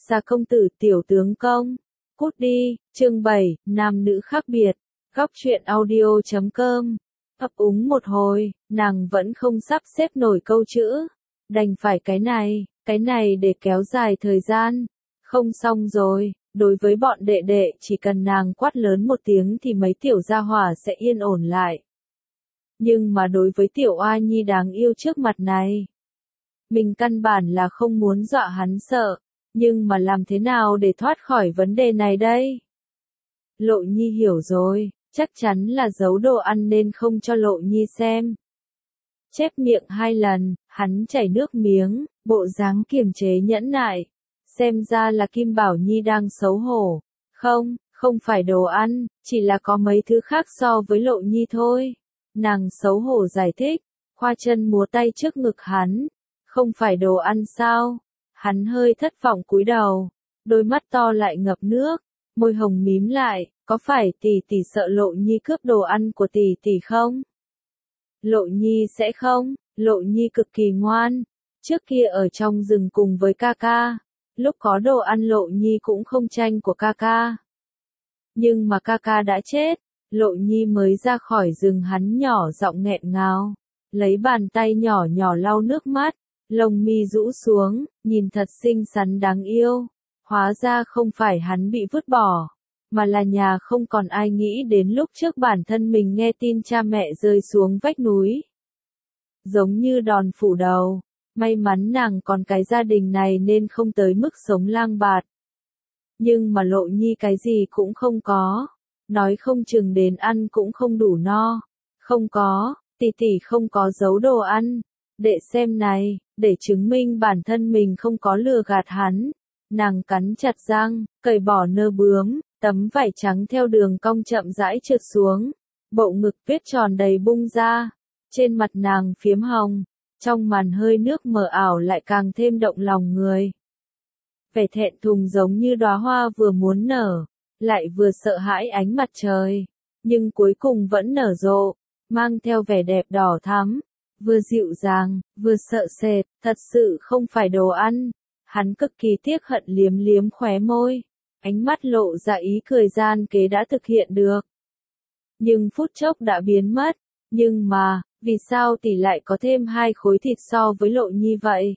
Gia công tử tiểu tướng công. Cút đi, chương 7, nam nữ khác biệt. Góc truyện audio.com. Ấp úng một hồi, nàng vẫn không sắp xếp nổi câu chữ. Đành phải cái này để kéo dài thời gian. Không xong rồi, đối với bọn đệ đệ chỉ cần nàng quát lớn một tiếng thì mấy tiểu gia hỏa sẽ yên ổn lại. Nhưng mà đối với tiểu oa nhi đáng yêu trước mặt này, mình căn bản là không muốn dọa hắn sợ, nhưng mà làm thế nào để thoát khỏi vấn đề này đây? Lộ Nhi hiểu rồi, chắc chắn là giấu đồ ăn nên không cho Lộ Nhi xem. Chép miệng 2 lần, hắn chảy nước miếng, bộ dáng kiềm chế nhẫn nại. Xem ra là Kim Bảo Nhi đang xấu hổ. Không phải đồ ăn, chỉ là có mấy thứ khác so với Lộ Nhi thôi. Nàng xấu hổ giải thích, khoa chân múa tay trước ngực hắn. Không phải đồ ăn sao? Hắn hơi thất vọng cúi đầu, đôi mắt to lại ngập nước, môi hồng mím lại, có phải tỷ tỷ sợ Lộ Nhi cướp đồ ăn của tỷ tỷ không? Lộ Nhi sẽ không, Lộ Nhi cực kỳ ngoan, trước kia ở trong rừng cùng với ca ca, lúc có đồ ăn Lộ Nhi cũng không tranh của ca ca. Nhưng mà ca ca đã chết, Lộ Nhi mới ra khỏi rừng hắn nhỏ giọng nghẹn ngào, lấy bàn tay nhỏ nhỏ lau nước mắt. Lông mi rũ xuống, nhìn thật xinh xắn đáng yêu. Hóa ra không phải hắn bị vứt bỏ, mà là nhà không còn ai nghĩ đến lúc trước bản thân mình nghe tin cha mẹ rơi xuống vách núi. Giống như đòn phủ đầu, may mắn nàng còn cái gia đình này nên không tới mức sống lang bạt. Nhưng mà Lộ Nhi cái gì cũng không có, nói không chừng đến ăn cũng không đủ no. Không có, tỷ tỷ không có giấu đồ ăn. Đệ xem này, để chứng minh bản thân mình không có lừa gạt hắn. Nàng cắn chặt răng, cởi bỏ nơ bướm, tấm vải trắng theo đường cong chậm rãi trượt xuống. Bộ ngực vết tròn đầy bung ra. Trên mặt nàng phiếm hồng, trong màn hơi nước mờ ảo lại càng thêm động lòng người. Vẻ thẹn thùng giống như đóa hoa vừa muốn nở, lại vừa sợ hãi ánh mặt trời. Nhưng cuối cùng vẫn nở rộ, mang theo vẻ đẹp đỏ thắm. Vừa dịu dàng, vừa sợ sệt, thật sự không phải đồ ăn. Hắn cực kỳ tiếc hận liếm liếm khóe môi. Ánh mắt lộ ra ý cười gian kế đã thực hiện được. Nhưng phút chốc đã biến mất. Nhưng mà, vì sao tỷ lại có thêm 2 khối thịt so với Lộ Nhi vậy?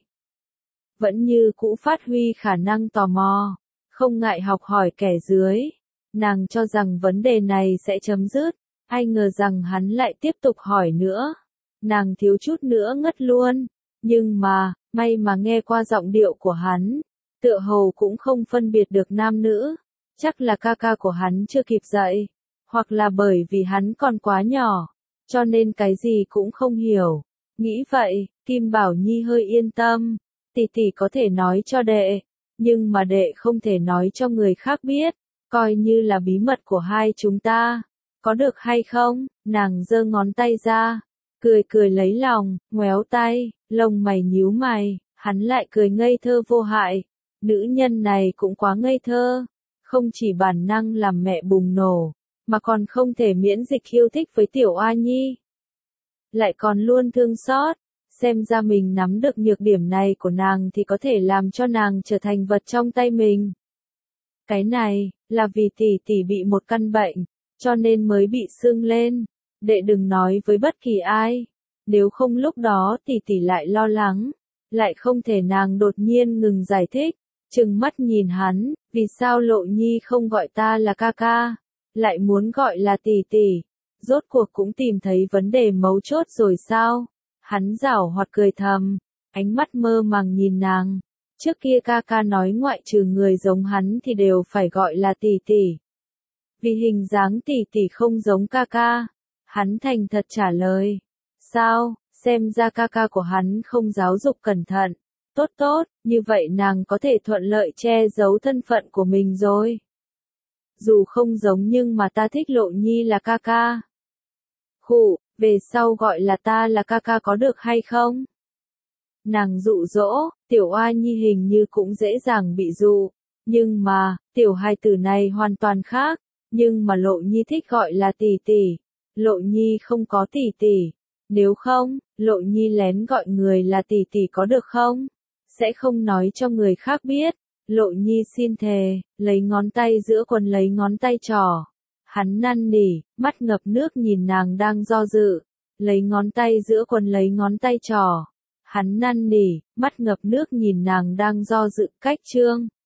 Vẫn như cũ phát huy khả năng tò mò, không ngại học hỏi kẻ dưới. Nàng cho rằng vấn đề này sẽ chấm dứt. Ai ngờ rằng hắn lại tiếp tục hỏi nữa. Nàng thiếu chút nữa ngất luôn, nhưng mà, may mà nghe qua giọng điệu của hắn, tựa hồ cũng không phân biệt được nam nữ, chắc là ca ca của hắn chưa kịp dậy, hoặc là bởi vì hắn còn quá nhỏ, cho nên cái gì cũng không hiểu. Nghĩ vậy, Kim Bảo Nhi hơi yên tâm, tỷ tỷ có thể nói cho đệ, nhưng mà đệ không thể nói cho người khác biết, coi như là bí mật của hai chúng ta, có được hay không? Nàng giơ ngón tay ra. Cười lấy lòng, ngoéo tay, lông mày nhíu mày, hắn lại cười ngây thơ vô hại. Nữ nhân này cũng quá ngây thơ, không chỉ bản năng làm mẹ bùng nổ, mà còn không thể miễn dịch yêu thích với tiểu oa nhi. Lại còn luôn thương xót, xem ra mình nắm được nhược điểm này của nàng thì có thể làm cho nàng trở thành vật trong tay mình. Cái này, là vì tỷ tỷ bị một căn bệnh, cho nên mới bị sưng lên. Đệ đừng nói với bất kỳ ai, nếu không lúc đó tỷ tỷ lại lo lắng, lại không thể. Nàng đột nhiên ngừng giải thích, trừng mắt nhìn hắn, vì sao Lộ Nhi không gọi ta là ca ca, lại muốn gọi là tỷ tỷ, rốt cuộc cũng tìm thấy vấn đề mấu chốt rồi sao? Hắn giảo hoạt cười thầm, ánh mắt mơ màng nhìn nàng, trước kia ca ca nói ngoại trừ người giống hắn thì đều phải gọi là tỷ tỷ. Vì hình dáng tỷ tỷ không giống ca ca. Hắn thành thật trả lời. Sao, xem ra ca ca của hắn không giáo dục cẩn thận. Tốt, như vậy nàng có thể thuận lợi che giấu thân phận của mình rồi. Dù không giống nhưng mà ta thích Lộ Nhi là ca ca. Khụ, về sau gọi là ta là ca ca có được hay không? Nàng dụ dỗ, tiểu oa nhi hình như cũng dễ dàng bị dụ. Nhưng mà, tiểu hài tử này hoàn toàn khác. Nhưng mà Lộ Nhi thích gọi là tỷ tỷ. Lộ Nhi không có tỷ tỷ. Nếu không, Lộ Nhi lén gọi người là tỷ tỷ có được không? Sẽ không nói cho người khác biết. Lộ Nhi xin thề, lấy ngón tay giữa quần lấy ngón tay trỏ. Hắn năn nỉ, mắt ngập nước nhìn nàng đang do dự. Lấy ngón tay giữa quần lấy ngón tay trỏ. Hắn năn nỉ, mắt ngập nước nhìn nàng đang do dự. Cách chương